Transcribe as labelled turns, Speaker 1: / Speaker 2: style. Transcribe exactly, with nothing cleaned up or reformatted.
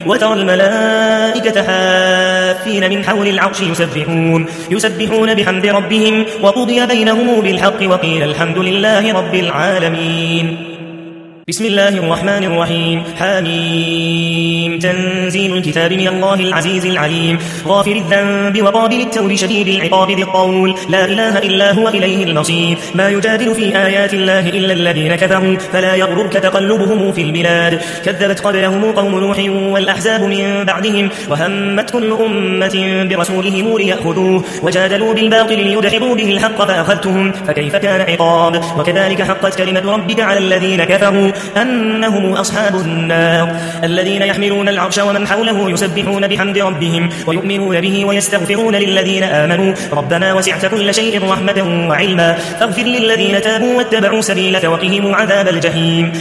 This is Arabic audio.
Speaker 1: وترى الملائكة حافين من حول العرش يسبحون, يسبحون بحمد ربهم وقضي بينهم بالحق وقيل الحمد لله رب العالمين. بسم الله الرحمن الرحيم. حميم. تنزيل الكتاب من الله العزيز العليم غافر الذنب وقابل التوب شديد العقاب ذي الطول لا إله إلا هو إليه المصير. ما يجادل في آيات الله إلا الذين كفروا فلا يغررك تقلبهم في البلاد. كذبت قبلهم قوم نوح والأحزاب من بعدهم وهمت كل أمة برسولهم ليأخذوه وجادلوا بالباطل ليدحضوا به الحق فأخذتهم فكيف كان عقاب. وكذلك حقت كلمة ربك على الذين كفروا أنهم أصحاب النار الذين يحملون العرش ومن حوله يسبحون بحمد ربهم ويؤمنون به ويستغفرون للذين آمنوا ربنا وسعت كل شيء رحمة وعلما فاغفر للذين تابوا واتبعوا سبيلك وقهم عذاب الجحيم.